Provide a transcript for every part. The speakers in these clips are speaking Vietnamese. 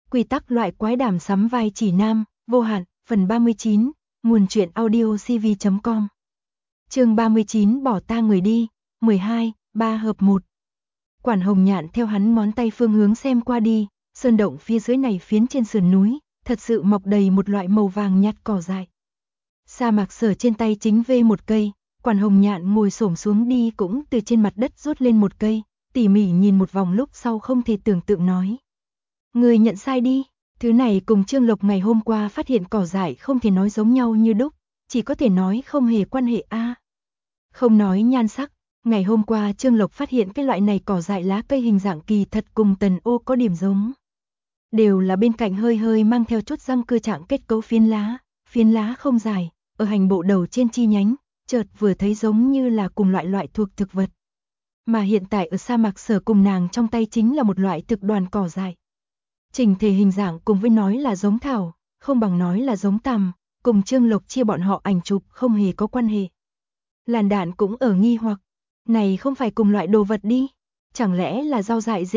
Quy tắc loại quái đàm sắm vai chỉ nam, vô hạn, phần 39, nguồn truyện audio cv.com. Chương 39 bỏ ta người đi, 12, 3 hợp 1. Quản Hồng Nhạn theo hắn ngón tay phương hướng xem qua đi, sơn động phía dưới này phiến trên sườn núi, thật sự mọc đầy một loại màu vàng nhạt cỏ dại. Sa Mạc Sở trên tay chính vê một cây, Quản Hồng Nhạn ngồi xổm xuống đi cũng từ trên mặt đất rút lên một cây, tỉ mỉ nhìn một vòng lúc sau không thể tưởng tượng nói. Người nhận sai đi, thứ này cùng Trương Lộc ngày hôm qua phát hiện cỏ dại không thể nói giống nhau như đúc, chỉ có thể nói không hề quan hệ a. Không nói nhan sắc, ngày hôm qua Trương Lộc phát hiện cái loại này cỏ dại lá cây hình dạng kỳ thật cùng tần ô có điểm giống. Đều là bên cạnh hơi hơi mang theo chút răng cưa trạng kết cấu phiến lá không dài, ở hành bộ đầu trên chi nhánh, chợt vừa thấy giống như là cùng loại thuộc thực vật. Mà hiện tại ở Sa Mạc Sở cùng nàng trong tay chính là một loại thực đoàn cỏ dại. Chỉnh thể hình dạng cùng với nói là giống thảo, không bằng nói là giống tằm, cùng Trương Lộc chia bọn họ ảnh chụp không hề có quan hệ. Làn Đạn cũng ở nghi hoặc, này không phải cùng loại đồ vật đi, chẳng lẽ là rau dại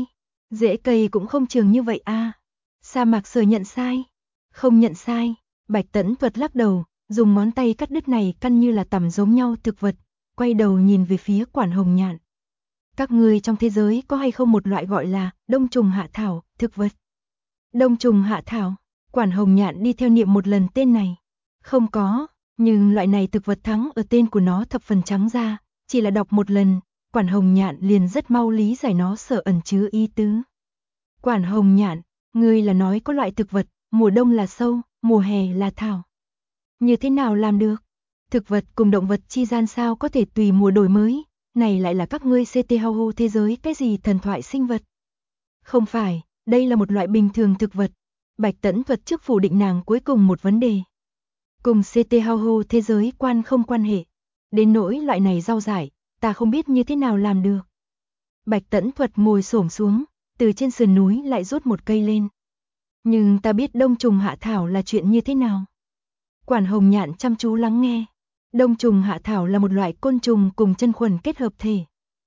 rễ cây cũng không trường như vậy a. Sa Mạc Sở nhận sai, không nhận sai, Bạch Tẫn Thuật lắc đầu, dùng ngón tay cắt đứt này căn như là tằm giống nhau thực vật, quay đầu nhìn về phía Quản Hồng Nhạn. Các ngươi trong thế giới có hay không một loại gọi là đông trùng hạ thảo, thực vật? Đông trùng hạ thảo, Quản Hồng Nhạn đi theo niệm một lần tên này. Không có, nhưng loại này thực vật thắng ở tên của nó thập phần trắng ra, chỉ là đọc một lần, Quản Hồng Nhạn liền rất mau lý giải nó sở ẩn chứa ý tứ. Quản Hồng Nhạn, ngươi là nói có loại thực vật, mùa đông là sâu, mùa hè là thảo. Như thế nào làm được? Thực vật cùng động vật chi gian sao có thể tùy mùa đổi mới? Này lại là các ngươi CT Hau thế giới cái gì thần thoại sinh vật? Không phải, đây là một loại bình thường thực vật. Bạch Tẫn Thuật trước phủ định nàng cuối cùng một vấn đề. Cùng CT Hau thế giới không quan hệ. Đến nỗi loại này rau dại, ta không biết như thế nào làm được. Bạch Tẫn Thuật ngồi xổm xuống, từ trên sườn núi lại rút một cây lên. Nhưng ta biết đông trùng hạ thảo là chuyện như thế nào. Quản Hồng Nhạn chăm chú lắng nghe. Đông trùng hạ thảo là một loại côn trùng cùng chân khuẩn kết hợp thể.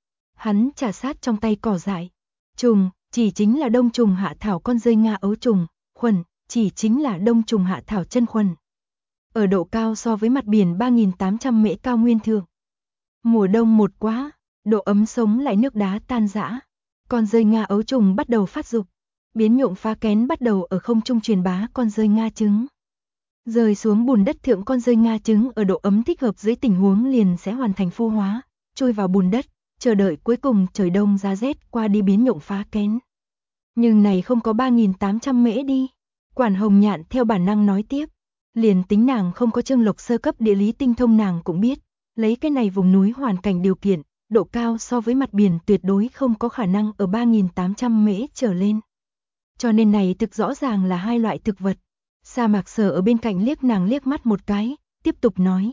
Hắn trà sát trong tay cỏ dại. Trùng, chỉ chính là đông trùng hạ thảo con rơi Nga ấu trùng, khuẩn, chỉ chính là đông trùng hạ thảo chân khuẩn. Ở độ cao so với mặt biển 3.800 mễ cao nguyên thượng. Mùa đông một quá, độ ấm sống lại nước đá tan rã. Con rơi Nga ấu trùng bắt đầu phát dục. Biến nhộng phá kén bắt đầu ở không trung truyền bá con rơi Nga trứng. Rơi xuống bùn đất thượng con rơi Nga trứng ở độ ấm thích hợp dưới tình huống liền sẽ hoàn thành phu hóa, chui vào bùn đất, chờ đợi cuối cùng trời đông giá rét qua đi biến nhộng phá kén. Nhưng này không có 3.800 mễ đi. Quản Hồng Nhạn theo bản năng nói tiếp. Liền tính nàng không có Trương Lộc sơ cấp địa lý tinh thông nàng cũng biết, lấy cái này vùng núi hoàn cảnh điều kiện, độ cao so với mặt biển tuyệt đối không có khả năng ở 3.800 mễ trở lên. Cho nên này thực rõ ràng là hai loại thực vật. Sa Mạc Sở ở bên cạnh liếc nàng liếc mắt một cái, tiếp tục nói.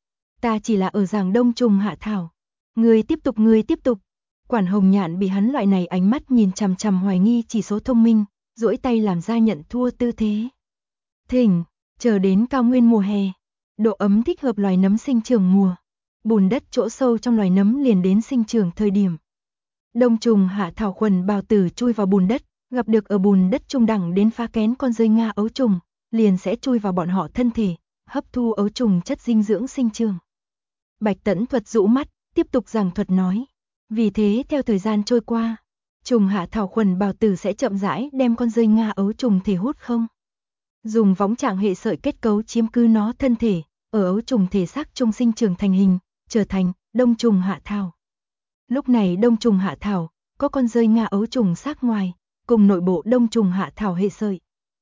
Ta chỉ là ở giảng đông trùng hạ thảo. Người tiếp tục. Quản Hồng Nhạn bị hắn loại này ánh mắt nhìn chằm chằm hoài nghi chỉ số thông minh, duỗi tay làm ra nhận thua tư thế. Thỉnh, chờ đến cao nguyên mùa hè, độ ấm thích hợp loài nấm sinh trưởng mùa. Bùn đất chỗ sâu trong loài nấm liền đến sinh trưởng thời điểm. Đông trùng hạ thảo khuẩn bào tử chui vào bùn đất, gặp được ở bùn đất trung đẳng đến phá kén con rơi Nga ấu trùng, liền sẽ chui vào bọn họ thân thể, hấp thu ấu trùng chất dinh dưỡng sinh trưởng. Bạch Tẫn Thuật rũ mắt, tiếp tục giảng thuật nói. Vì thế theo thời gian trôi qua, trùng hạ thảo khuẩn bào tử sẽ chậm rãi đem con rơi Nga ấu trùng thể hút không. Dùng võng trạng hệ sợi kết cấu chiếm cứ nó thân thể, ở ấu trùng thể xác trung sinh trưởng thành hình, trở thành đông trùng hạ thảo. Lúc này đông trùng hạ thảo, có con rơi Nga ấu trùng xác ngoài, cùng nội bộ đông trùng hạ thảo hệ sợi.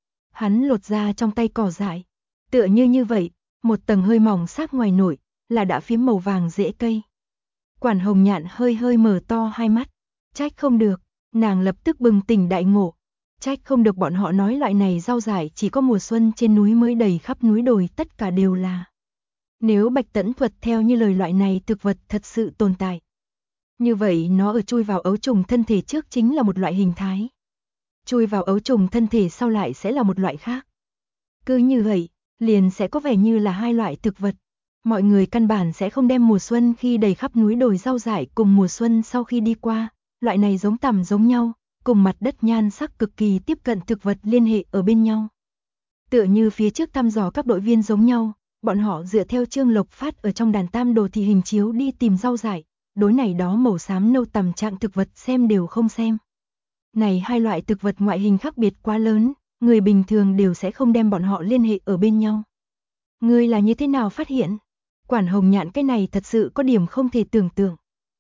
Hắn lột ra trong tay cỏ dại, tựa như vậy, một tầng hơi mỏng xác ngoài nổi, là đã phím màu vàng rễ cây. Quản Hồng Nhạn hơi mở to hai mắt, trách không được, nàng lập tức bừng tỉnh đại ngộ, trách không được bọn họ nói loại này rau dại chỉ có mùa xuân trên núi mới đầy khắp núi đồi tất cả đều là. Nếu Bạch Tẫn Thuật theo như lời loại này thực vật thật sự tồn tại. Như vậy nó ở chui vào ấu trùng thân thể trước chính là một loại hình thái. Chui vào ấu trùng thân thể sau lại sẽ là một loại khác. Cứ như vậy, liền sẽ có vẻ như là hai loại thực vật. Mọi người căn bản sẽ không đem mùa xuân khi đầy khắp núi đồi rau dại cùng mùa xuân sau khi đi qua, loại này giống tằm giống nhau, cùng mặt đất nhan sắc cực kỳ tiếp cận thực vật liên hệ ở bên nhau. Tựa như phía trước thăm dò các đội viên giống nhau, bọn họ dựa theo Trương Lộc phát ở trong đàn tam đồ thị hình chiếu đi tìm rau dại, đối này đó màu xám nâu tằm trạng thực vật xem đều không xem. Này hai loại thực vật ngoại hình khác biệt quá lớn, người bình thường đều sẽ không đem bọn họ liên hệ ở bên nhau. Ngươi là như thế nào phát hiện? Quản Hồng Nhạn cái này thật sự có điểm không thể tưởng tượng.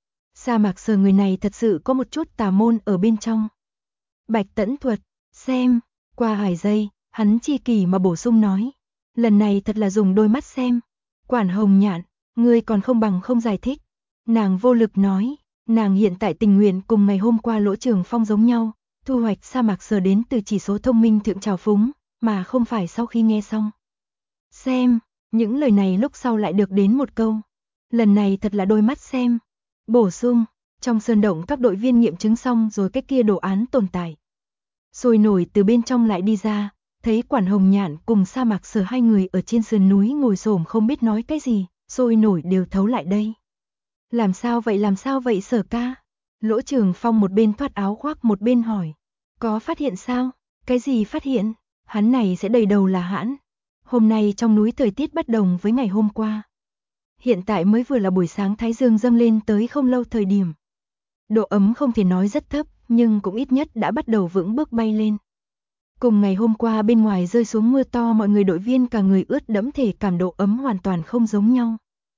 Sa Mạc Sở người này thật sự có một chút tà môn ở bên trong. Bạch Tẫn Thuật, xem, qua vài giây, hắn chi kỳ mà bổ sung nói. Lần này thật là dùng đôi mắt xem. Quản Hồng Nhạn, ngươi còn không bằng không giải thích. Nàng vô lực nói, nàng hiện tại tình nguyện cùng ngày hôm qua Lỗ Trường Phong giống nhau, thu hoạch Sa Mạc Sở đến từ chỉ số thông minh thượng trào phúng, mà không phải sau khi nghe xong. Xem, những lời này lúc sau lại được đến một câu. Lần này thật là đôi mắt xem. Bổ sung, trong sơn động các đội viên nghiệm chứng xong rồi cái kia đồ án tồn tại. Sôi nổi từ bên trong lại đi ra, thấy Quản Hồng Nhạn cùng Sa Mạc Sở hai người ở trên sườn núi ngồi xổm không biết nói cái gì, sôi nổi đều thấu lại đây. Làm sao vậy Sở ca? Lỗ Trường Phong một bên thoát áo khoác một bên hỏi. Có phát hiện sao? Cái gì phát hiện? Hắn này sẽ đầy đầu là hãn. Hôm nay trong núi thời tiết bất đồng với ngày hôm qua. Hiện tại mới vừa là buổi sáng thái dương dâng lên tới không lâu thời điểm. Độ ấm không thể nói rất thấp, nhưng cũng ít nhất đã bắt đầu vững bước bay lên. Cùng ngày hôm qua bên ngoài rơi xuống mưa to, mọi người đội viên cả người ướt đẫm, thể cảm độ ấm hoàn toàn không giống nhau.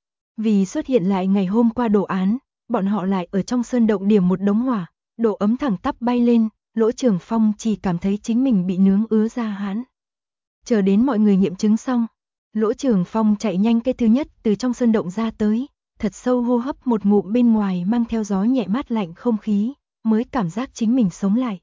Vì xuất hiện lại ngày hôm qua đồ án, bọn họ lại ở trong sơn động điểm một đống hỏa, độ ấm thẳng tắp bay lên, Lỗ Trường Phong chỉ cảm thấy chính mình bị nướng ứa ra hãn. Chờ đến mọi người nghiệm chứng xong, Lỗ Trường Phong chạy nhanh cái thứ nhất từ trong sơn động ra tới, thật sâu hô hấp một ngụm bên ngoài mang theo gió nhẹ mát lạnh không khí, mới cảm giác chính mình sống lại.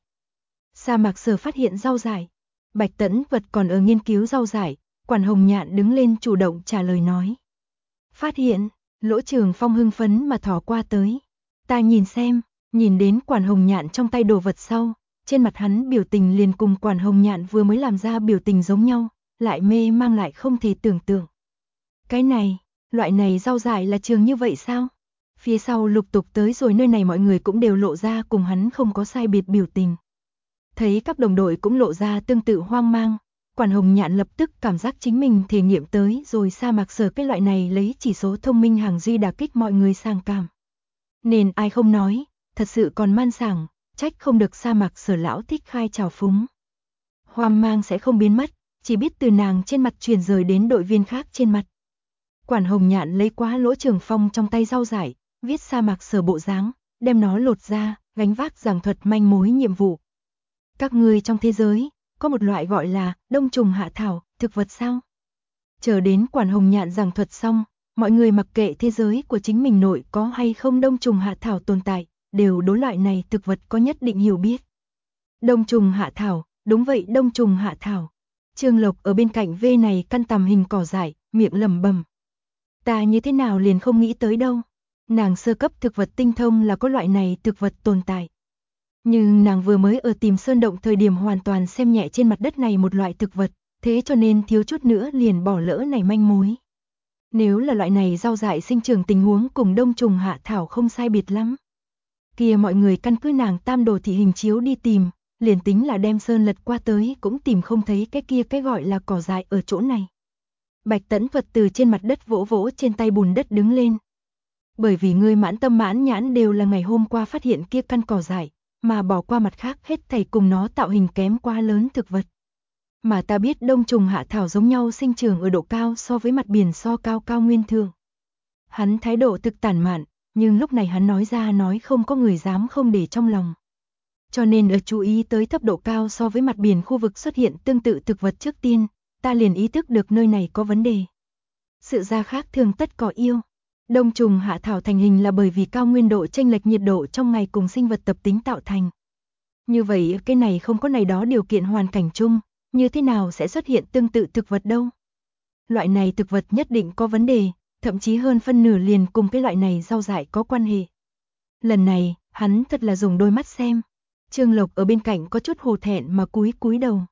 Sa Mạc Sở phát hiện rau dại. Bạch Tẫn Vật còn ở nghiên cứu rau dại, Quản Hồng Nhạn đứng lên chủ động trả lời nói. Phát hiện, Lỗ Trường Phong hưng phấn mà thò qua tới. Ta nhìn xem, nhìn đến Quản Hồng Nhạn trong tay đồ vật sau, trên mặt hắn biểu tình liền cùng Quản Hồng Nhạn vừa mới làm ra biểu tình giống nhau, lại mê mang lại không thể tưởng tượng. Cái này, loại này rau dại là trường như vậy sao? Phía sau lục tục tới rồi nơi này mọi người cũng đều lộ ra cùng hắn không có sai biệt biểu tình. Thấy các đồng đội cũng lộ ra tương tự hoang mang, Quản Hồng Nhạn lập tức cảm giác chính mình thể nghiệm tới rồi Sa Mạc Sở cái loại này lấy chỉ số thông minh hàng duy đả kích mọi người sàng cảm. Nên ai không nói, thật sự còn man sảng, trách không được Sa Mạc Sở lão thích khai trào phúng. Hoang mang sẽ không biến mất, chỉ biết từ nàng trên mặt truyền rời đến đội viên khác trên mặt. Quản Hồng Nhạn lấy quá Lỗ Trường Phong trong tay rau dại, viết Sa Mạc Sở bộ dáng, đem nó lột ra, gánh vác giảng thuật manh mối nhiệm vụ. Các ngươi trong thế giới, có một loại gọi là đông trùng hạ thảo, thực vật sao? Chờ đến Quản Hồng Nhạn giảng thuật xong, mọi người mặc kệ thế giới của chính mình nội có hay không đông trùng hạ thảo tồn tại, đều đối loại này thực vật có nhất định hiểu biết. Đông trùng hạ thảo, đúng vậy, đông trùng hạ thảo. Trương Lộc ở bên cạnh vê này căn tằm hình cỏ dại, miệng lẩm bẩm. Ta như thế nào liền không nghĩ tới đâu. Nàng sơ cấp thực vật tinh thông là có loại này thực vật tồn tại. Nhưng nàng vừa mới ở tìm sơn động thời điểm hoàn toàn xem nhẹ trên mặt đất này một loại thực vật, thế cho nên thiếu chút nữa liền bỏ lỡ này manh mối. Nếu là loại này rau dại sinh trưởng tình huống cùng đông trùng hạ thảo không sai biệt lắm. Kia mọi người căn cứ nàng tam đồ thị hình chiếu đi tìm, liền tính là đem sơn lật qua tới cũng tìm không thấy cái kia cái gọi là cỏ dại ở chỗ này. Bạch Tẫn Thuật từ trên mặt đất vỗ vỗ trên tay bùn đất đứng lên. Bởi vì ngươi mãn tâm mãn nhãn đều là ngày hôm qua phát hiện kia căn cỏ dại, mà bỏ qua mặt khác hết thảy cùng nó tạo hình kém quá lớn thực vật. Mà ta biết đông trùng hạ thảo giống nhau sinh trưởng ở độ cao so với mặt biển so cao cao nguyên thường. Hắn thái độ thực tản mạn, nhưng lúc này hắn nói ra nói không có người dám không để trong lòng. Cho nên ở chú ý tới thấp độ cao so với mặt biển khu vực xuất hiện tương tự thực vật trước tiên, ta liền ý thức được nơi này có vấn đề. Sự ra khác thường tất có yêu. Đông trùng hạ thảo thành hình là bởi vì cao nguyên độ chênh lệch nhiệt độ trong ngày cùng sinh vật tập tính tạo thành. Như vậy cái này không có này đó điều kiện hoàn cảnh chung, như thế nào sẽ xuất hiện tương tự thực vật đâu? Loại này thực vật nhất định có vấn đề, thậm chí hơn phân nửa liền cùng cái loại này rau dại có quan hệ. Lần này, hắn thật là dùng đôi mắt xem. Trương Lộc ở bên cạnh có chút hổ thẹn mà cúi đầu.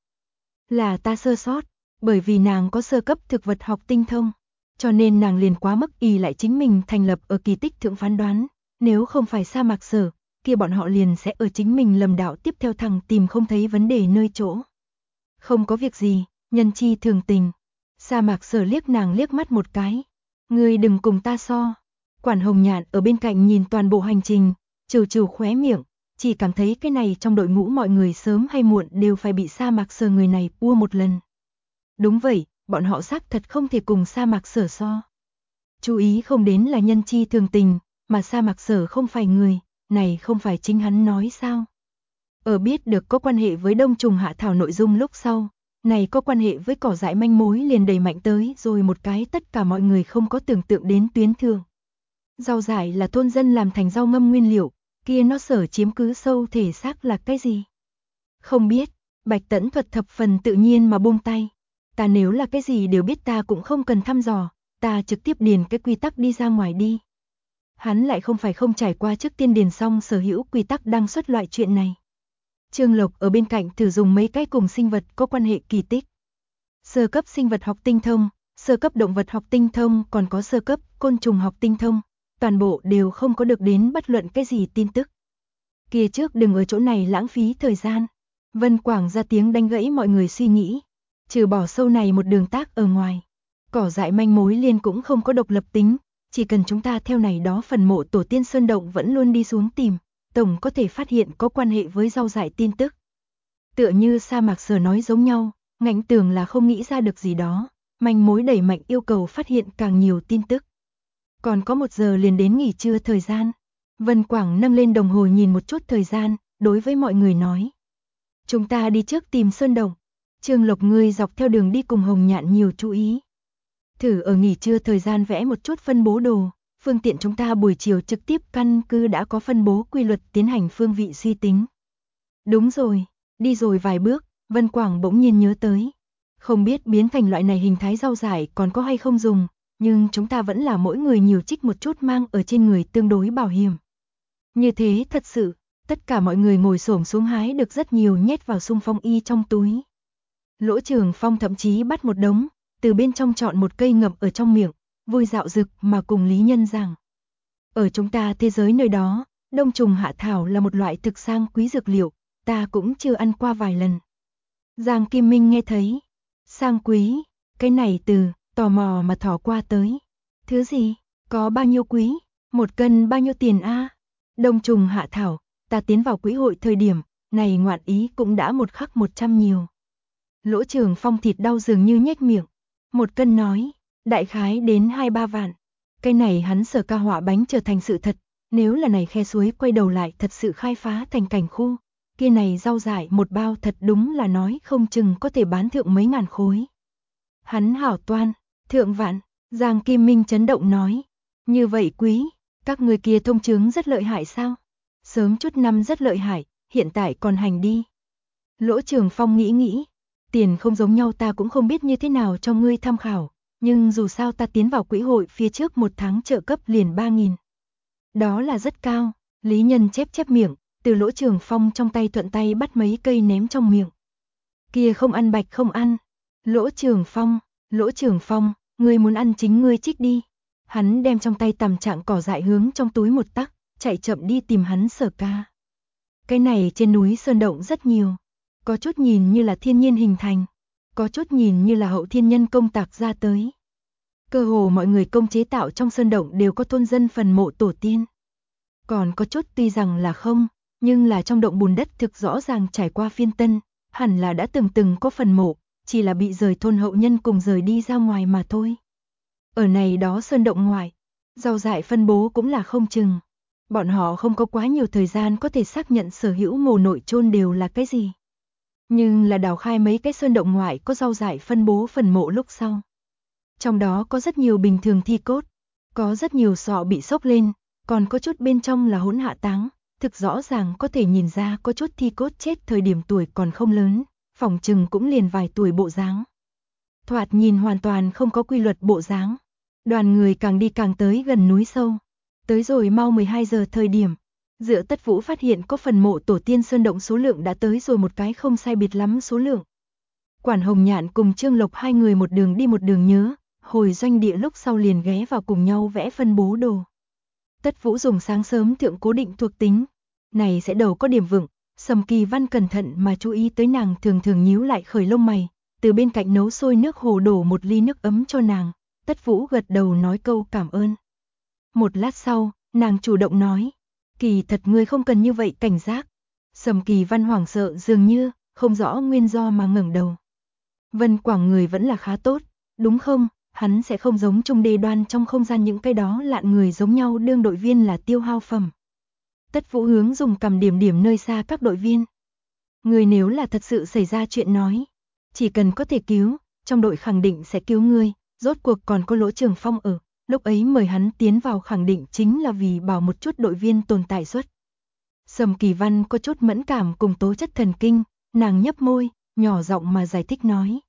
Là ta sơ sót, bởi vì nàng có sơ cấp thực vật học tinh thông, cho nên nàng liền quá mức ỷ lại chính mình thành lập ở kỳ tích thượng phán đoán, nếu không phải Sa Mạc Sở, kia bọn họ liền sẽ ở chính mình lầm đạo tiếp theo thẳng tìm không thấy vấn đề nơi chỗ. Không có việc gì, nhân chi thường tình. Sa Mạc Sở liếc nàng liếc mắt một cái. Ngươi đừng cùng ta so. Quản Hồng Nhạn ở bên cạnh nhìn toàn bộ hành trình, trừ trừ khóe miệng, chỉ cảm thấy cái này trong đội ngũ mọi người sớm hay muộn đều phải bị Sa Mạc Sở người này ua một lần. Đúng vậy, bọn họ xác thật không thể cùng Sa Mạc Sở so. Chú ý không đến là nhân chi thường tình, mà Sa Mạc Sở không phải người, này không phải chính hắn nói sao. Ở biết được có quan hệ với Đông Trùng Hạ Thảo nội dung lúc sau, này có quan hệ với cỏ dại manh mối liền đẩy mạnh tới rồi một cái tất cả mọi người không có tưởng tượng đến tuyến thường. Rau dại là thôn dân làm thành rau ngâm nguyên liệu, kia nó sở chiếm cứ sâu thể xác là cái gì? Không biết, Bạch Tẫn thuật thập phần tự nhiên mà buông tay. Ta nếu là cái gì đều biết ta cũng không cần thăm dò, ta trực tiếp điền cái quy tắc đi ra ngoài đi. Hắn lại không phải không trải qua trước tiên điền xong sở hữu quy tắc đăng xuất loại chuyện này. Trương Lộc ở bên cạnh thử dùng mấy cái cùng sinh vật có quan hệ kỳ tích. Sơ cấp sinh vật học tinh thông, sơ cấp động vật học tinh thông, còn có sơ cấp côn trùng học tinh thông, toàn bộ đều không có được đến bất luận cái gì tin tức. Kia trước đừng ở chỗ này lãng phí thời gian. Vân Quảng ra tiếng đánh gãy mọi người suy nghĩ. Trừ bỏ sâu này một đường tác ở ngoài, cỏ dại manh mối liên cũng không có độc lập tính, chỉ cần chúng ta theo này đó phần mộ tổ tiên sơn động vẫn luôn đi xuống tìm, tổng có thể phát hiện có quan hệ với rau dại tin tức. Tựa như Sa Mạc Sở nói giống nhau, Ngạnh Tường là không nghĩ ra được gì đó, manh mối đẩy mạnh yêu cầu phát hiện càng nhiều tin tức. Còn có 1 giờ liền đến nghỉ trưa thời gian. Vân Quảng nâng lên đồng hồ nhìn một chút thời gian, đối với mọi người nói. Chúng ta đi trước tìm sơn động. Trương Lộc ngươi dọc theo đường đi cùng Hồng Nhạn nhiều chú ý. Thử ở nghỉ trưa thời gian vẽ một chút phân bố đồ, phương tiện chúng ta buổi chiều trực tiếp căn cứ đã có phân bố quy luật tiến hành phương vị suy tính. Đúng rồi, đi rồi vài bước, Vân Quảng bỗng nhiên nhớ tới. Không biết biến thành loại này hình thái rau dại còn có hay không dùng, nhưng chúng ta vẫn là mỗi người nhiều trích một chút mang ở trên người tương đối bảo hiểm. Như thế thật sự, tất cả mọi người ngồi xổm xuống hái được rất nhiều nhét vào Xung Phong Y trong túi. Lỗ Trường Phong thậm chí bắt một đống, từ bên trong chọn một cây ngậm ở trong miệng, vui dạo dực mà cùng Lý Nhân rằng. Ở chúng ta thế giới nơi đó, Đông Trùng Hạ Thảo là một loại thực sang quý dược liệu, ta cũng chưa ăn qua vài lần. Giang Kim Minh nghe thấy, sang quý, cái này từ, tò mò mà thỏ qua tới. Thứ gì, có bao nhiêu quý, 1 cân bao nhiêu tiền a? Đông Trùng Hạ Thảo, ta tiến vào quỹ hội thời điểm, này ngoạn ý cũng đã 1 khắc 100 nhiều. Lỗ Trường Phong thịt đau dường như nhếch miệng. 1 cân nói, đại khái đến 2-3 vạn. Cái này hắn Sở Ca họa bánh trở thành sự thật, nếu là này khe suối quay đầu lại thật sự khai phá thành cảnh khu, kia này rau dại một bao thật đúng là nói không chừng có thể bán thượng mấy ngàn khối. Hắn hảo toan, thượng vạn, Giang Kim Minh chấn động nói, như vậy quý, các người kia thông chứng rất lợi hại sao? Sớm chút năm rất lợi hại, hiện tại còn hành đi. Lỗ Trường Phong nghĩ nghĩ, tiền không giống nhau ta cũng không biết như thế nào cho ngươi tham khảo, nhưng dù sao ta tiến vào quỹ hội phía trước 1 tháng trợ cấp liền 3.000. Đó là rất cao, Lý Nhân chép miệng, từ Lỗ Trường Phong trong tay thuận tay bắt mấy cây ném trong miệng. Kia không ăn bạch không ăn. Lỗ Trường Phong, ngươi muốn ăn chính ngươi trích đi. Hắn đem trong tay tằm trạng cỏ dại hướng trong túi một tắc, chạy chậm đi tìm hắn Sở Ca. Cái này trên núi sơn động rất nhiều, có chút nhìn như là thiên nhiên hình thành, có chút nhìn như là hậu thiên nhân công tạc ra tới. Cơ hồ mọi người công chế tạo trong sơn động đều có thôn dân phần mộ tổ tiên. Còn có chút tuy rằng là không, nhưng là trong động bùn đất thực rõ ràng trải qua phiên tân, hẳn là đã từng có phần mộ, chỉ là bị rời thôn hậu nhân cùng rời đi ra ngoài mà thôi. Ở này đó sơn động ngoài, rau dại phân bố cũng là không chừng. Bọn họ không có quá nhiều thời gian có thể xác nhận sở hữu mồ nội chôn đều là cái gì. Nhưng là đào khai mấy cái sơn động ngoại có rau dại phân bố phần mộ lúc sau. Trong đó có rất nhiều bình thường thi cốt, có rất nhiều sọ bị xốc lên, còn có chút bên trong là hỗn hạ táng, thực rõ ràng có thể nhìn ra có chút thi cốt chết thời điểm tuổi còn không lớn, phỏng chừng cũng liền vài tuổi bộ dáng. Thoạt nhìn hoàn toàn không có quy luật bộ dáng. Đoàn người càng đi càng tới gần núi sâu. Tới rồi mau 12 giờ thời điểm, Dựa Tất Vũ phát hiện có phần mộ tổ tiên sơn động số lượng đã tới rồi một cái không sai biệt lắm số lượng. Quản Hồng Nhạn cùng Trương Lộc hai người một đường đi một đường nhớ, hồi doanh địa lúc sau liền ghé vào cùng nhau vẽ phân bố đồ. Tất Vũ dùng sáng sớm thượng cố định thuộc tính, Này sẽ đầu có điểm vững. Sầm Kỳ Văn cẩn thận mà chú ý tới nàng thường thường nhíu lại khởi lông mày, từ bên cạnh nấu sôi nước hồ đổ một ly nước ấm cho nàng. Tất Vũ gật đầu nói câu cảm ơn. Một lát sau, nàng chủ động nói, kỳ thật ngươi không cần như vậy cảnh giác. Sầm Kỳ Văn hoảng sợ dường như, không rõ nguyên do mà ngẩng đầu. Vân Quảng người vẫn là khá tốt, đúng không? Hắn sẽ không giống Trung Đê Đoan trong không gian những cái đó lạn người giống nhau đương đội viên là tiêu hao phẩm. Tất Vũ hướng dùng cầm điểm điểm nơi xa các đội viên. Người nếu là thật sự xảy ra chuyện nói, chỉ cần có thể cứu, trong đội khẳng định sẽ cứu ngươi, rốt cuộc còn có Lỗ Trường Phong ở, lúc ấy mời hắn tiến vào khẳng định chính là vì bảo một chút đội viên tồn tại suất. Sầm Kỳ Văn có chút mẫn cảm cùng tố chất thần kinh, nàng nhấp môi, nhỏ giọng mà giải thích nói.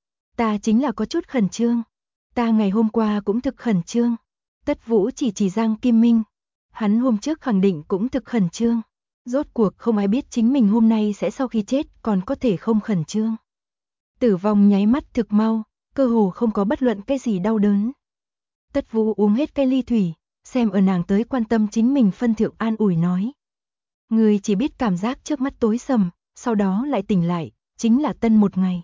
Ta chính là có chút khẩn trương, ta ngày hôm qua cũng thực khẩn trương. Tất Vũ chỉ Giang Kim Minh, hắn hôm trước khẳng định cũng thực khẩn trương. Rốt cuộc không ai biết chính mình hôm nay sẽ sau khi chết còn có thể không khẩn trương. Tử vong nháy mắt thực mau, cơ hồ không có bất luận cái gì đau đớn. Tất Vũ uống hết cái ly thủy, xem ở nàng tới quan tâm chính mình phân thượng an ủi nói. Người chỉ biết cảm giác trước mắt tối sầm, sau đó lại tỉnh lại, chính là tân một ngày.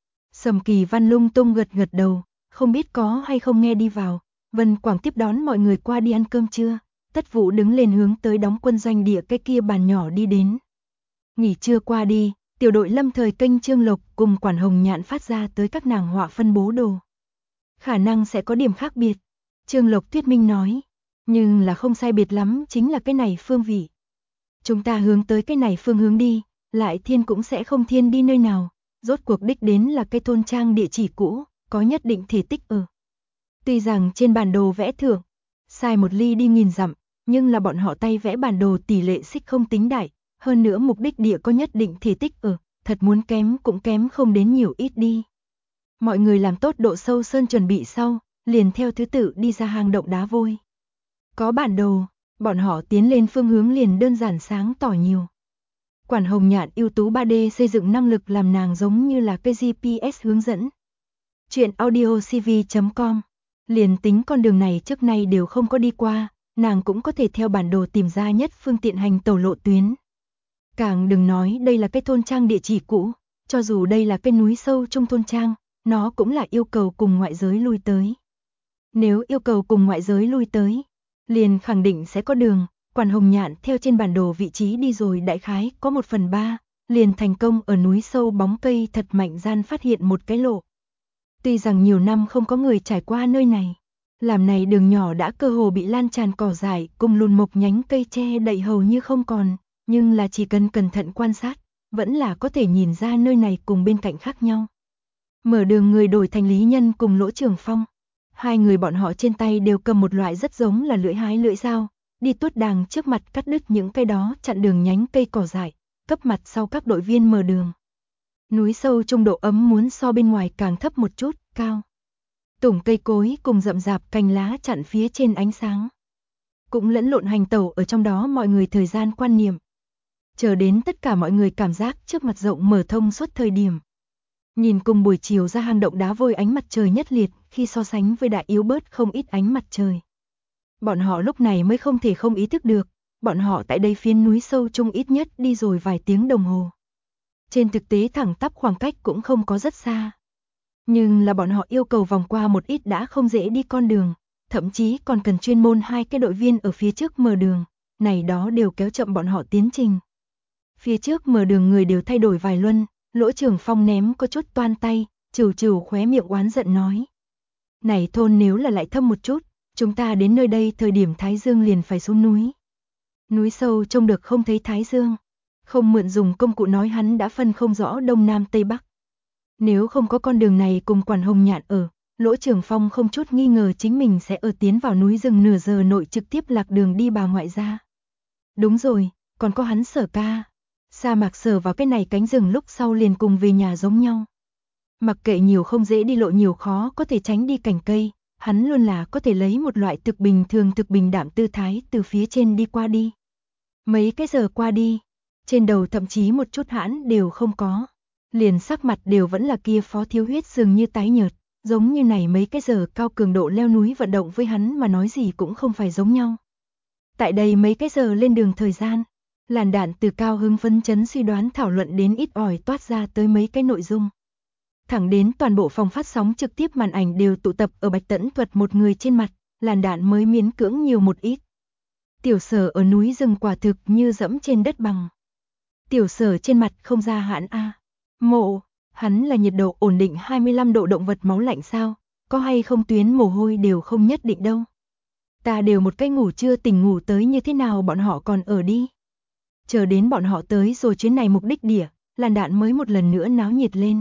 Sầm Kỳ Văn lung tung gật gật đầu, không biết có hay không nghe đi vào. Vân Quảng tiếp đón mọi người qua đi ăn cơm trưa. Tất Vũ đứng lên hướng tới đóng quân doanh địa cái kia bàn nhỏ đi đến. Nghỉ trưa qua đi, tiểu đội lâm thời kênh Trương Lộc cùng Quản Hồng Nhạn phát ra tới các nàng họa phân bố đồ. Khả năng sẽ có điểm khác biệt. Trương Lộc thuyết minh nói, nhưng là không sai biệt lắm chính là cái này phương vị. Chúng ta hướng tới cái này phương hướng đi, lại thiên cũng sẽ không thiên đi nơi nào. Rốt cuộc đích đến là cái thôn trang địa chỉ cũ, có nhất định thể tích ở. Tuy rằng trên bản đồ vẽ thưởng, sai một ly đi nghìn dặm, nhưng là bọn họ tay vẽ bản đồ tỷ lệ xích không tính đại, hơn nữa mục đích địa có nhất định thể tích ở, thật muốn kém cũng kém không đến nhiều ít đi. Mọi người làm tốt độ sâu sơn chuẩn bị sau, liền theo thứ tự đi ra hang động đá vôi. Có bản đồ, bọn họ tiến lên phương hướng liền đơn giản sáng tỏ nhiều. Quản Hồng Nhạn ưu tú 3D xây dựng năng lực làm nàng giống như là cái GPS hướng dẫn. Chuyện audiocv.com. Liền tính con đường này trước nay đều không có đi qua, nàng cũng có thể theo bản đồ tìm ra nhất phương tiện hành tàu lộ tuyến. Càng đừng nói đây là cái thôn trang địa chỉ cũ, cho dù đây là cái núi sâu trong thôn trang, nó cũng là yêu cầu cùng ngoại giới lui tới. Nếu yêu cầu cùng ngoại giới lui tới, liền khẳng định sẽ có đường. Quản Hồng Nhạn theo trên bản đồ vị trí đi rồi đại khái có 1/3, liền thành công ở núi sâu bóng cây thật mạnh gian phát hiện một cái lộ. Tuy rằng nhiều năm không có người trải qua nơi này, làm này đường nhỏ đã cơ hồ bị lan tràn cỏ dại cùng lùn mộc nhánh cây che đậy hầu như không còn, nhưng là chỉ cần cẩn thận quan sát, vẫn là có thể nhìn ra nơi này cùng bên cạnh khác nhau. Mở đường người đổi thành Lý Nhân cùng Lỗ Trường Phong. Hai người bọn họ trên tay đều cầm một loại rất giống là lưỡi hái lưỡi dao, đi tuốt đàng trước mặt cắt đứt những cây đó chặn đường nhánh cây cỏ dại, cấp mặt sau các đội viên mở đường. Núi sâu trong độ ấm muốn so bên ngoài càng thấp một chút, cao. Tủng cây cối cùng rậm rạp cành lá chặn phía trên ánh sáng. Cũng lẫn lộn hành tẩu ở trong đó mọi người thời gian quan niệm. Chờ đến tất cả mọi người cảm giác trước mặt rộng mở thông suốt thời điểm. Nhìn cùng buổi chiều ra hang động đá vôi ánh mặt trời nhất liệt khi so sánh với đã yếu bớt không ít ánh mặt trời. Bọn họ lúc này mới không thể không ý thức được, bọn họ tại đây phiến núi sâu chung ít nhất đi rồi vài tiếng đồng hồ. Trên thực tế thẳng tắp khoảng cách cũng không có rất xa. Nhưng là bọn họ yêu cầu vòng qua một ít đã không dễ đi con đường, thậm chí còn cần chuyên môn 2 cái đội viên ở phía trước mở đường, này đó đều kéo chậm bọn họ tiến trình. Phía trước mở đường người đều thay đổi vài luân, Lỗ Trường Phong ném có chút toan tay, trừ khóe miệng oán giận nói. Này thôn nếu là lại thâm một chút, chúng ta đến nơi đây thời điểm Thái Dương liền phải xuống núi. Núi sâu trông được không thấy Thái Dương, không mượn dùng công cụ nói hắn đã phân không rõ Đông Nam Tây Bắc. Nếu không có con đường này cùng Quản Hồng Nhạn ở, Lỗ Trường Phong không chút nghi ngờ chính mình sẽ ở tiến vào núi rừng nửa giờ nội trực tiếp lạc đường đi bà ngoại ra. Đúng rồi, còn có hắn Sở ca. Sa Mạc Sở vào cái này cánh rừng lúc sau liền cùng về nhà giống nhau. Mặc kệ nhiều không dễ đi lộ nhiều khó có thể tránh đi cành cây, hắn luôn là có thể lấy một loại thực bình thường thực bình đạm tư thái từ phía trên đi qua đi. Mấy cái giờ qua đi, trên đầu thậm chí một chút hãn đều không có. Liền sắc mặt đều vẫn là kia Phó Thiếu Huyết dường như tái nhợt, giống như này mấy cái giờ cao cường độ leo núi vận động với hắn mà nói gì cũng không phải giống nhau. Tại đây mấy cái giờ lên đường thời gian, Làn đạn từ cao hứng phấn chấn suy đoán thảo luận đến ít ỏi toát ra tới mấy cái nội dung. Thẳng đến toàn bộ phòng phát sóng trực tiếp màn ảnh đều tụ tập ở Bạch Tẫn Thuật một người trên mặt, làn đạn mới miễn cưỡng nhiều một ít. Tiểu Sở ở núi rừng quả thực như dẫm trên đất bằng. Tiểu Sở trên mặt không ra hãn a. Mộ, hắn là nhiệt độ ổn định 25 độ động vật máu lạnh sao, có hay không tuyến mồ hôi đều không nhất định đâu. Ta đều một cái ngủ chưa tỉnh ngủ tới như thế nào bọn họ còn ở đi. Chờ đến bọn họ tới rồi chuyến này mục đích địa, làn đạn mới một lần nữa náo nhiệt lên.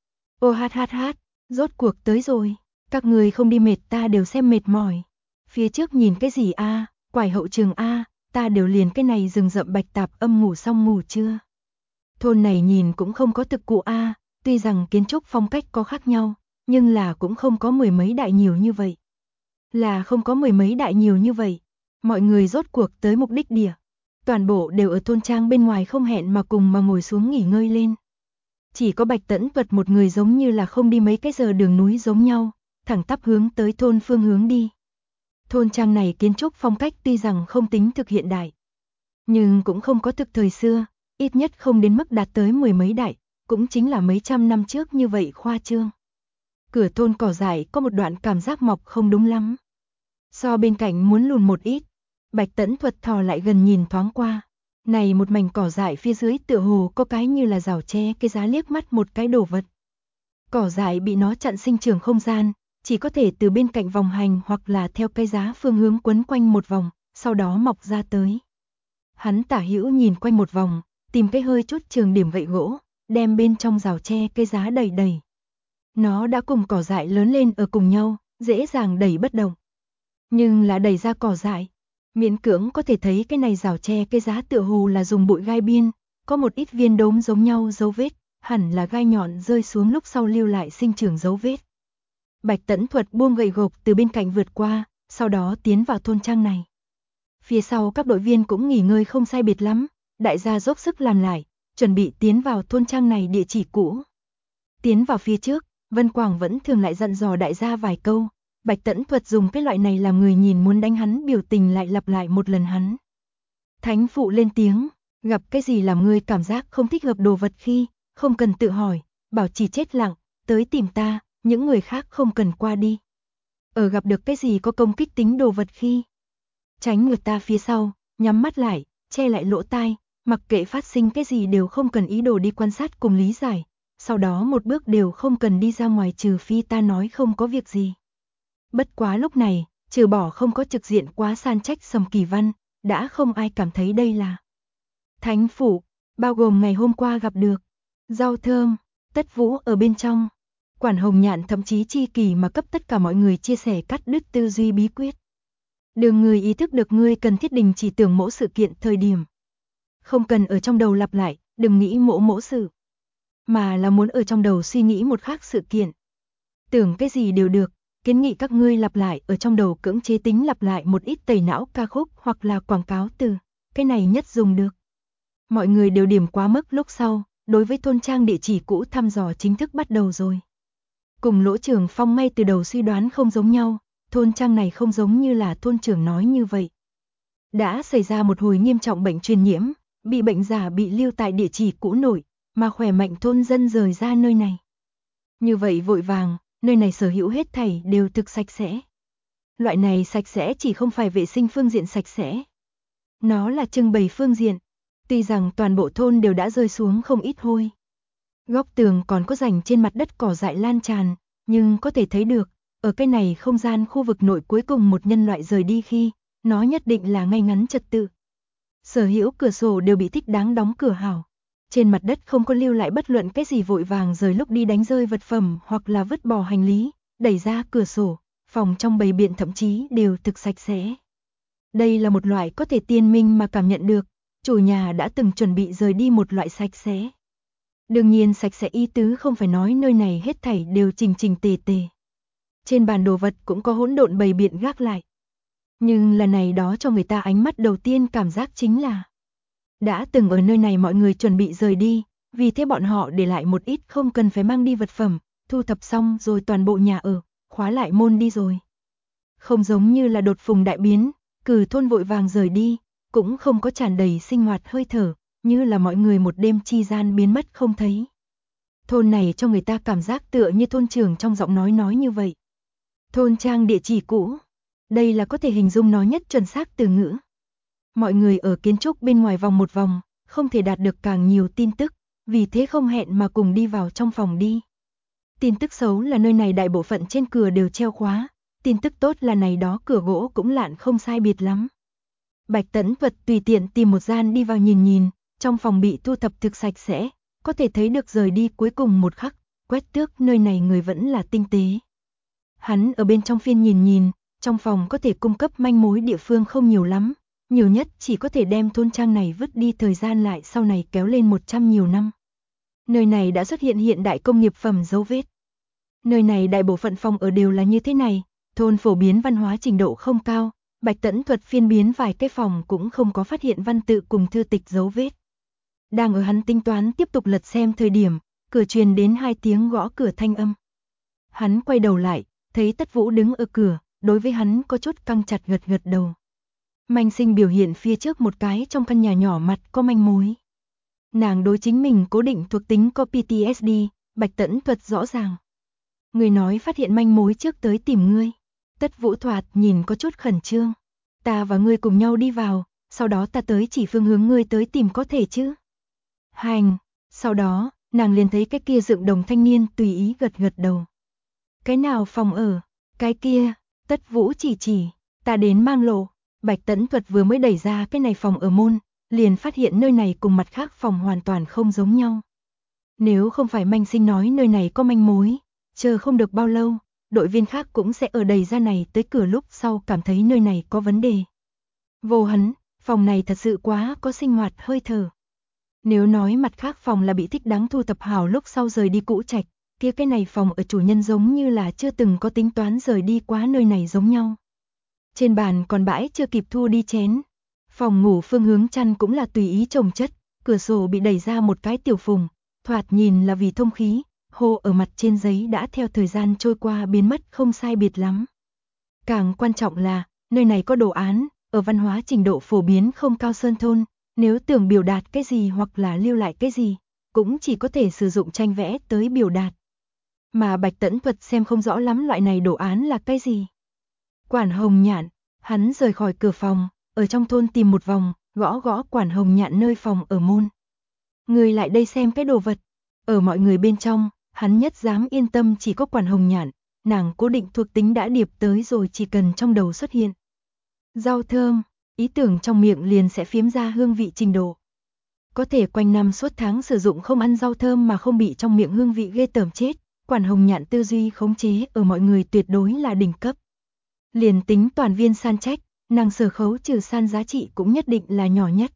Ô hát, rốt cuộc tới rồi, các người không đi mệt ta đều xem mệt mỏi. Phía trước nhìn cái gì a, quải hậu trường a, ta đều liền cái này rừng rậm bạch tạp âm ngủ xong ngủ chưa. Thôn này nhìn cũng không có thực cụ a, tuy rằng kiến trúc phong cách có khác nhau, nhưng là cũng không có mười mấy đại nhiều như vậy. Là không có mười mấy đại nhiều như vậy, mọi người rốt cuộc tới mục đích địa. Toàn bộ đều ở thôn trang bên ngoài không hẹn mà cùng mà ngồi xuống nghỉ ngơi lên. Chỉ có Bạch Tẫn Thuật một người giống như là không đi mấy cái giờ đường núi giống nhau, thẳng tắp hướng tới thôn phương hướng đi. Thôn trang này kiến trúc phong cách tuy rằng không tính thực hiện đại, nhưng cũng không có thực thời xưa, ít nhất không đến mức đạt tới mười mấy đại, cũng chính là mấy trăm năm trước như vậy khoa trương. Cửa thôn cỏ dại có một đoạn cảm giác mọc không đúng lắm. So bên cạnh muốn lùn một ít, Bạch Tẫn Thuật thò lại gần nhìn thoáng qua. Này một mảnh cỏ dại phía dưới tựa hồ có cái như là rào tre cái giá liếc mắt một cái đồ vật. Cỏ dại bị nó chặn sinh trưởng không gian, chỉ có thể từ bên cạnh vòng hành hoặc là theo cái giá phương hướng quấn quanh một vòng, sau đó mọc ra tới. Hắn tả hữu nhìn quanh một vòng, tìm cái hơi chút trường điểm gậy gỗ, đem bên trong rào tre cái giá đẩy đẩy. Nó đã cùng cỏ dại lớn lên ở cùng nhau, dễ dàng đẩy bất động. Nhưng là đẩy ra cỏ dại, miễn cưỡng có thể thấy cái này rào tre cái giá tựa hồ là dùng bụi gai biên, có một ít viên đốm giống nhau dấu vết, hẳn là gai nhọn rơi xuống lúc sau lưu lại sinh trưởng dấu vết. Bạch Tẫn Thuật buông gậy gộc từ bên cạnh vượt qua, sau đó tiến vào thôn trang này. Phía sau các đội viên cũng nghỉ ngơi không sai biệt lắm, đại gia dốc sức làm lại, chuẩn bị tiến vào thôn trang này địa chỉ cũ. Tiến vào phía trước, Vân Quảng vẫn thường lại dặn dò đại gia vài câu. Bạch Tẫn Thuật dùng cái loại này làm người nhìn muốn đánh hắn biểu tình lại lặp lại một lần hắn. Thánh phụ lên tiếng, gặp cái gì làm ngươi cảm giác không thích hợp đồ vật khi, không cần tự hỏi, bảo chỉ chết lặng, tới tìm ta, những người khác không cần qua đi. Ở gặp được cái gì có công kích tính đồ vật khi, tránh người ta phía sau, nhắm mắt lại, che lại lỗ tai, mặc kệ phát sinh cái gì đều không cần ý đồ đi quan sát cùng lý giải, sau đó một bước đều không cần đi ra ngoài trừ phi ta nói không có việc gì. Bất quá lúc này, trừ bỏ không có trực diện quá san trách Sầm Kỳ Văn, đã không ai cảm thấy đây là thánh phủ, bao gồm ngày hôm qua gặp được Rau Thơm, Tất Vũ ở bên trong. Quản Hồng Nhạn thậm chí chi kỳ mà cấp tất cả mọi người chia sẻ cắt đứt tư duy bí quyết. Đường người ý thức được ngươi cần thiết đình chỉ tưởng mẫu sự kiện thời điểm. Không cần ở trong đầu lặp lại, đừng nghĩ mẫu sự. Mà là muốn ở trong đầu suy nghĩ một khác sự kiện. Tưởng cái gì đều được. Kiến nghị các ngươi lặp lại ở trong đầu cưỡng chế tính lặp lại một ít tẩy não ca khúc hoặc là quảng cáo từ, cái này nhất dùng được. Mọi người đều điểm quá mức lúc sau, đối với thôn trang địa chỉ cũ thăm dò chính thức bắt đầu rồi. Cùng Lỗ Trường Phong ngay từ đầu suy đoán không giống nhau, thôn trang này không giống như là thôn trưởng nói như vậy. Đã xảy ra một hồi nghiêm trọng bệnh truyền nhiễm, bị bệnh giả bị lưu tại địa chỉ cũ nổi, mà khỏe mạnh thôn dân rời ra nơi này. Như vậy vội vàng, nơi này sở hữu hết thảy đều thực sạch sẽ. Loại này sạch sẽ chỉ không phải vệ sinh phương diện sạch sẽ. Nó là trưng bày phương diện. Tuy rằng toàn bộ thôn đều đã rơi xuống không ít hôi. Góc tường còn có rảnh trên mặt đất cỏ dại lan tràn, nhưng có thể thấy được, ở cái này không gian khu vực nội cuối cùng một nhân loại rời đi khi, nó nhất định là ngay ngắn trật tự. Sở hữu cửa sổ đều bị thích đáng đóng cửa hảo. Trên mặt đất không có lưu lại bất luận cái gì vội vàng rời lúc đi đánh rơi vật phẩm hoặc là vứt bỏ hành lý, đẩy ra cửa sổ, phòng trong bày biện thậm chí đều thực sạch sẽ. Đây là một loại có thể tiên minh mà cảm nhận được, chủ nhà đã từng chuẩn bị rời đi một loại sạch sẽ. Đương nhiên sạch sẽ ý tứ không phải nói nơi này hết thảy đều chỉnh chỉnh tề tề. Trên bàn đồ vật cũng có hỗn độn bày biện gác lại. Nhưng lần này đó cho người ta ánh mắt đầu tiên cảm giác chính là đã từng ở nơi này mọi người chuẩn bị rời đi, vì thế bọn họ để lại một ít không cần phải mang đi vật phẩm, thu thập xong rồi toàn bộ nhà ở, khóa lại môn đi rồi. Không giống như là đột phùng đại biến, cử thôn vội vàng rời đi, cũng không có tràn đầy sinh hoạt hơi thở, như là mọi người một đêm chi gian biến mất không thấy. Thôn này cho người ta cảm giác tựa như thôn trưởng trong giọng nói như vậy. Thôn trang địa chỉ cũ. Đây là có thể hình dung nó nhất chuẩn xác từ ngữ. Mọi người ở kiến trúc bên ngoài vòng một vòng, không thể đạt được càng nhiều tin tức, vì thế không hẹn mà cùng đi vào trong phòng đi. Tin tức xấu là nơi này đại bộ phận trên cửa đều treo khóa, tin tức tốt là này đó cửa gỗ cũng lạn không sai biệt lắm. Bạch Tẫn Thuật tùy tiện tìm một gian đi vào nhìn, trong phòng bị thu thập thực sạch sẽ, có thể thấy được rời đi cuối cùng một khắc, quét tước nơi này người vẫn là tinh tế. Hắn ở bên trong phiên nhìn, trong phòng có thể cung cấp manh mối địa phương không nhiều lắm, nhiều nhất chỉ có thể đem thôn trang này vứt đi thời gian lại sau này kéo lên 100 nhiều năm. Nơi này đã xuất hiện hiện đại công nghiệp phẩm dấu vết. Nơi này đại bộ phận phòng ở đều là như thế này, thôn phổ biến văn hóa trình độ không cao, Bạch Tẫn Thuật phiên biến vài cái phòng cũng không có phát hiện văn tự cùng thư tịch dấu vết. Đang ở hắn tính toán tiếp tục lật xem thời điểm, cửa truyền đến 2 tiếng gõ cửa thanh âm. Hắn quay đầu lại, thấy Tất Vũ đứng ở cửa, đối với hắn có chút căng chặt gật đầu. Manh Sinh biểu hiện phía trước một cái trong căn nhà nhỏ mặt có manh mối. Nàng đối chính mình cố định thuộc tính có PTSD, Bạch Tẫn Thuật rõ ràng. Người nói phát hiện manh mối trước tới tìm ngươi. Tất Vũ thoạt nhìn có chút khẩn trương. Ta và ngươi cùng nhau đi vào, sau đó ta tới chỉ phương hướng ngươi tới tìm có thể chứ. Hành, sau đó, nàng liền thấy cái kia dựng đồng thanh niên tùy ý gật đầu. Cái nào phòng ở, cái kia, Tất Vũ chỉ, ta đến Mang Lộ. Bạch Tẫn Thuật vừa mới đẩy ra cái này phòng ở môn, liền phát hiện nơi này cùng mặt khác phòng hoàn toàn không giống nhau. Nếu không phải Manh Sinh nói nơi này có manh mối, chờ không được bao lâu, đội viên khác cũng sẽ ở đẩy ra này tới cửa lúc sau cảm thấy nơi này có vấn đề. Vô hắn, phòng này thật sự quá có sinh hoạt hơi thở. Nếu nói mặt khác phòng là bị thích đáng thu thập hảo lúc sau rời đi cũ trạch, kia cái này phòng ở chủ nhân giống như là chưa từng có tính toán rời đi quá nơi này giống nhau. Trên bàn còn bãi chưa kịp thu đi chén. Phòng ngủ phương hướng chăn cũng là tùy ý chồng chất, cửa sổ bị đẩy ra một cái tiểu phùng, thoạt nhìn là vì thông khí, hô ở mặt trên giấy đã theo thời gian trôi qua biến mất không sai biệt lắm. Càng quan trọng là, nơi này có đồ án, ở văn hóa trình độ phổ biến không cao sơn thôn, nếu tưởng biểu đạt cái gì hoặc là lưu lại cái gì, cũng chỉ có thể sử dụng tranh vẽ tới biểu đạt. Mà Bạch Tẫn Thuật xem không rõ lắm loại này đồ án là cái gì. Quản Hồng Nhạn, hắn rời khỏi cửa phòng, ở trong thôn tìm một vòng, gõ Quản Hồng Nhạn nơi phòng ở môn. Người lại đây xem cái đồ vật. Ở mọi người bên trong, hắn nhất dám yên tâm chỉ có Quản Hồng Nhạn, nàng cố định thuộc tính đã điệp tới rồi chỉ cần trong đầu xuất hiện. Rau thơm, ý tưởng trong miệng liền sẽ phiếm ra hương vị trình độ. Có thể quanh năm suốt tháng sử dụng không ăn rau thơm mà không bị trong miệng hương vị ghê tởm chết, Quản Hồng Nhạn tư duy khống chế ở mọi người tuyệt đối là đỉnh cấp. Liền tính toàn viên san trách, nàng sở khấu trừ san giá trị cũng nhất định là nhỏ nhất.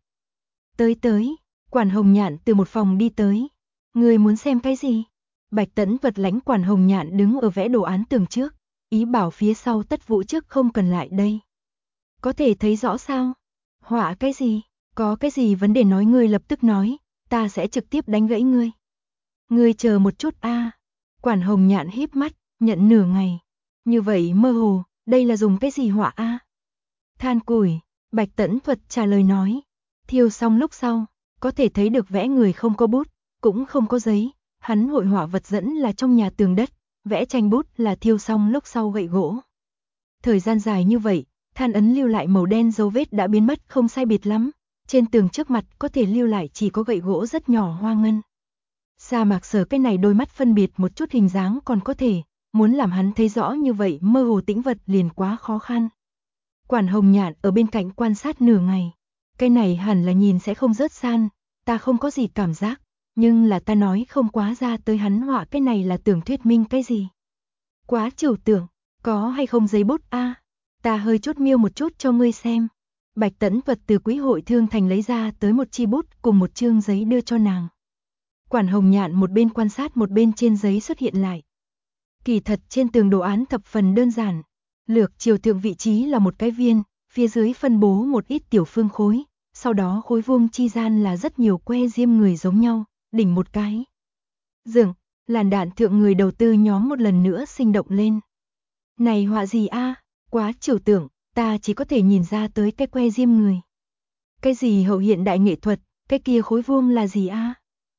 Tới, Quản Hồng Nhạn từ một phòng đi tới. Người muốn xem cái gì? Bạch Tẫn Thuật lãnh Quản Hồng Nhạn đứng ở vẽ đồ án tường trước, ý bảo phía sau Tất Vũ trước không cần lại đây. Có thể thấy rõ sao? Họa cái gì? Có cái gì vấn đề nói ngươi lập tức nói, ta sẽ trực tiếp đánh gãy ngươi. Ngươi chờ một chút a. Quản Hồng Nhạn híp mắt, nhận nửa ngày. Như vậy mơ hồ, đây là dùng cái gì họa a? Than củi, Bạch Tẫn Thuật trả lời nói. Thiêu xong lúc sau, có thể thấy được vẽ người không có bút, cũng không có giấy, hắn hội họa vật dẫn là trong nhà tường đất, vẽ tranh bút là thiêu xong lúc sau gậy gỗ. Thời gian dài như vậy, than ấn lưu lại màu đen dấu vết đã biến mất không sai biệt lắm, trên tường trước mặt có thể lưu lại chỉ có gậy gỗ rất nhỏ hoa ngân. Sa Mạc Sở cái này đôi mắt phân biệt một chút hình dáng còn có thể, muốn làm hắn thấy rõ như vậy mơ hồ tĩnh vật liền quá khó khăn. Quản Hồng Nhạn ở bên cạnh quan sát nửa ngày, cái này hẳn là nhìn sẽ không rớt san, ta không có gì cảm giác, nhưng là ta nói không quá ra tới hắn họa cái này là tưởng thuyết minh cái gì. Quá trừu tượng, có hay không giấy bút a? Ta hơi chút miêu một chút cho ngươi xem. Bạch Tẫn Thuật từ Quý hội Thương Thành lấy ra tới một chi bút cùng một chương giấy đưa cho nàng. Quản Hồng Nhạn một bên quan sát một bên trên giấy xuất hiện lại. Kỳ thật trên tường đồ án thập phần đơn giản. Lược chiều thượng vị trí là một cái viên, phía dưới phân bố một ít tiểu phương khối, sau đó khối vuông chi gian là rất nhiều que diêm người giống nhau, đỉnh một cái. Dường, làn đạn thượng người đầu tư nhóm một lần nữa sinh động lên. Này họa gì a? Quá trừu tượng, ta chỉ có thể nhìn ra tới cái que diêm người. Cái gì hậu hiện đại nghệ thuật, cái kia khối vuông là gì a?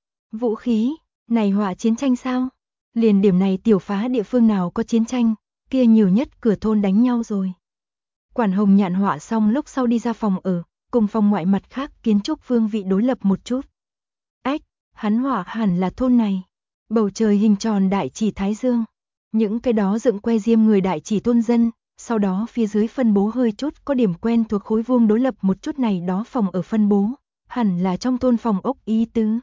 Vũ khí, này họa chiến tranh sao? Liền điểm này tiểu phá địa phương nào có chiến tranh, kia nhiều nhất cửa thôn đánh nhau rồi. Quản Hồng Nhạn họa xong lúc sau đi ra phòng ở, cùng phòng ngoại mặt khác kiến trúc phương vị đối lập một chút. Ách, hắn họa hẳn là thôn này. Bầu trời hình tròn đại chỉ thái dương. Những cái đó dựng que diêm người đại chỉ thôn dân, sau đó phía dưới phân bố hơi chút có điểm quen thuộc khối vuông đối lập một chút này đó phòng ở phân bố, hẳn là trong thôn phòng ốc ý tứ.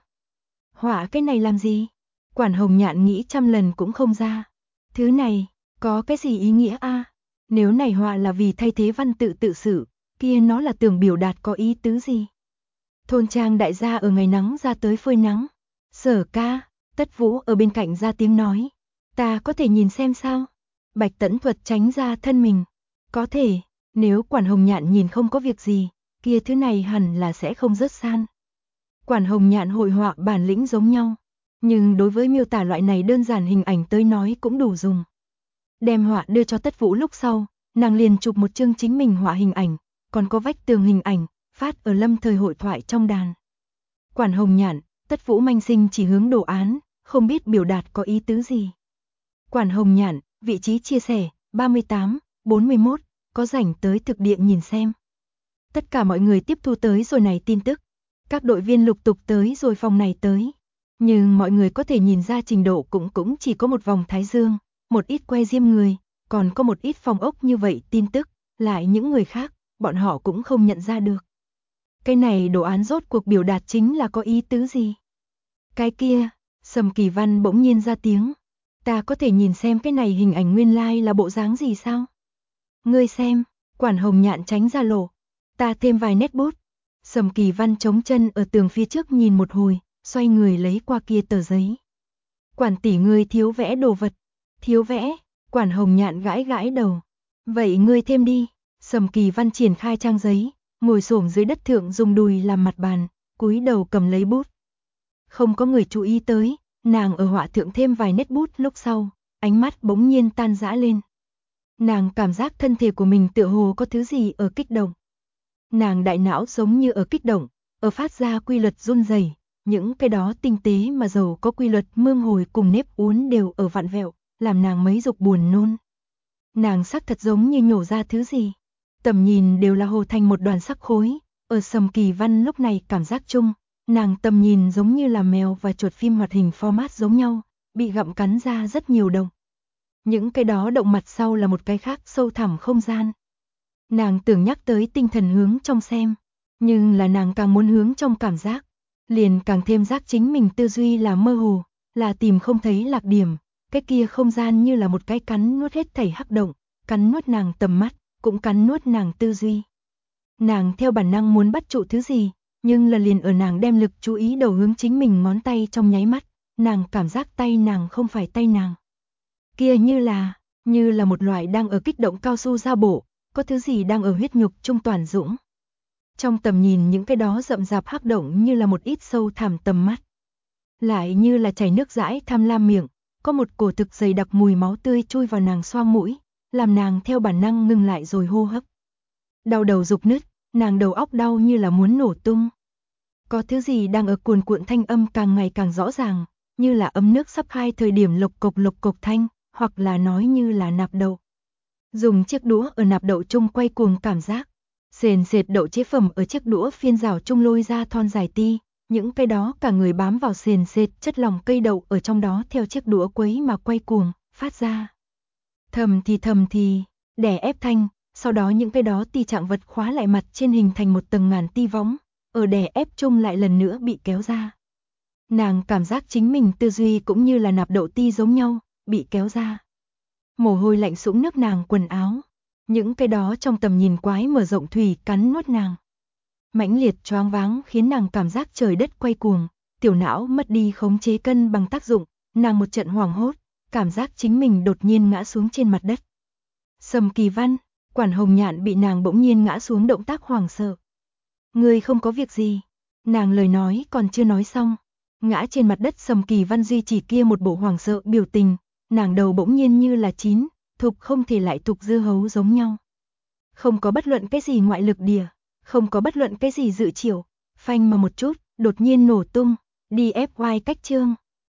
Họa cái này làm gì? Quản Hồng Nhạn nghĩ trăm lần cũng không ra. Thứ này, có cái gì ý nghĩa a? Nếu này họa là vì thay thế văn tự tự sự, kia nó là tưởng biểu đạt có ý tứ gì? Thôn trang đại gia ở ngày nắng ra tới phơi nắng. Sở ca, Tất Vũ ở bên cạnh ra tiếng nói. Ta có thể nhìn xem sao? Bạch Tẫn Thuật tránh ra thân mình. Có thể, nếu Quản Hồng Nhạn nhìn không có việc gì, kia thứ này hẳn là sẽ không rớt san. Quản Hồng Nhạn hội họa bản lĩnh giống nhau, nhưng đối với miêu tả loại này đơn giản hình ảnh tới nói cũng đủ dùng. Đem họa đưa cho Tất Vũ lúc sau, nàng liền chụp một chương chính mình họa hình ảnh, còn có vách tường hình ảnh, phát ở Lâm Thời hội thoại trong đàn. Quản Hồng Nhạn, Tất Vũ manh sinh chỉ hướng đồ án, không biết biểu đạt có ý tứ gì. Quản Hồng Nhạn, vị trí chia sẻ, 38, 41, có rảnh tới thực địa nhìn xem. Tất cả mọi người tiếp thu tới rồi này tin tức. Các đội viên lục tục tới rồi phòng này tới. Nhưng mọi người có thể nhìn ra trình độ cũng chỉ có một vòng thái dương, một ít que diêm người, còn có một ít phòng ốc như vậy tin tức, lại những người khác, bọn họ cũng không nhận ra được. Cái này đồ án rốt cuộc biểu đạt chính là có ý tứ gì? Cái kia, Sầm Kỳ Văn bỗng nhiên ra tiếng. Ta có thể nhìn xem cái này hình ảnh nguyên lai là bộ dáng gì sao? Ngươi xem, Quản Hồng Nhạn tránh ra lộ. Ta thêm vài nét bút. Sầm Kỳ Văn chống chân ở tường phía trước nhìn một hồi, xoay người lấy qua kia tờ giấy. Quản tỷ ngươi thiếu vẽ đồ vật. Thiếu vẽ, Quản Hồng Nhạn gãi gãi đầu. Vậy ngươi thêm đi. Sầm Kỳ Văn triển khai trang giấy, ngồi xổm dưới đất thượng dùng đùi làm mặt bàn, cúi đầu cầm lấy bút. Không có người chú ý tới, nàng ở họa thượng thêm vài nét bút lúc sau, ánh mắt bỗng nhiên tan rã lên. Nàng cảm giác thân thể của mình tựa hồ có thứ gì ở kích động. Nàng đại não giống như ở kích động, ở phát ra quy luật run rẩy, những cái đó tinh tế mà giàu có quy luật mương hồi cùng nếp uốn đều ở vặn vẹo, làm nàng mấy dục buồn nôn. Nàng sắc thật giống như nhổ ra thứ gì. Tầm nhìn đều là hồ thành một đoàn sắc khối, ở Sầm Kỳ Văn lúc này cảm giác chung, nàng tầm nhìn giống như là mèo và chuột phim hoạt hình format giống nhau, bị gặm cắn ra rất nhiều động. Những cái đó động mặt sau là một cái khác sâu thẳm không gian. Nàng tưởng nhắc tới tinh thần hướng trong xem, nhưng là nàng càng muốn hướng trong cảm giác, liền càng thêm giác chính mình tư duy là mơ hồ, là tìm không thấy lạc điểm, cái kia không gian như là một cái cắn nuốt hết thảy hắc động, cắn nuốt nàng tầm mắt, cũng cắn nuốt nàng tư duy. Nàng theo bản năng muốn bắt trụ thứ gì, nhưng là liền ở nàng đem lực chú ý đầu hướng chính mình ngón tay trong nháy mắt, nàng cảm giác tay nàng không phải tay nàng. Kia như là một loại đang ở kích động cao su ra bộ, có thứ gì đang ở huyết nhục trung toàn dũng. Trong tầm nhìn những cái đó rậm rạp hắc động như là một ít sâu thẳm tầm mắt. Lại như là chảy nước dãi tham lam miệng, có một cổ thực dày đặc mùi máu tươi chui vào nàng xoang mũi, làm nàng theo bản năng ngừng lại rồi hô hấp. Đau đầu rục nứt, nàng đầu óc đau như là muốn nổ tung. Có thứ gì đang ở cuồn cuộn thanh âm càng ngày càng rõ ràng, như là ấm nước sắp khai thời điểm lộc cộc thanh, hoặc là nói như là nạp đậu. Dùng chiếc đũa ở nạp đậu chung quay cuồng cảm giác. Sền sệt đậu chế phẩm ở chiếc đũa phiên rào chung lôi ra thon dài ti, những cái đó cả người bám vào sền sệt chất lỏng cây đậu ở trong đó theo chiếc đũa quấy mà quay cuồng, phát ra. Thầm thì, đè ép thanh, sau đó những cái đó ti trạng vật khóa lại mặt trên hình thành một tầng ngàn ti võng, ở đè ép chung lại lần nữa bị kéo ra. Nàng cảm giác chính mình tư duy cũng như là nạp đậu ti giống nhau, bị kéo ra. Mồ hôi lạnh sũng nước nàng quần áo. Những cái đó trong tầm nhìn quái mở rộng thủy cắn nuốt nàng. Mãnh liệt choáng váng khiến nàng cảm giác trời đất quay cuồng, tiểu não mất đi khống chế cân bằng tác dụng, nàng một trận hoảng hốt, cảm giác chính mình đột nhiên ngã xuống trên mặt đất. Sầm Kỳ Văn, Quản Hồng Nhạn bị nàng bỗng nhiên ngã xuống động tác hoảng sợ. Ngươi không có việc gì, nàng lời nói còn chưa nói xong, ngã trên mặt đất Sầm Kỳ Văn duy trì kia một bộ hoảng sợ biểu tình, nàng đầu bỗng nhiên như là chín, thục không thể lại thục dưa hấu giống nhau. Không có bất luận cái gì ngoại lực đìa, không có bất luận cái gì dự chiều, phanh mà một chút, đột nhiên nổ tung, DFY cách chương.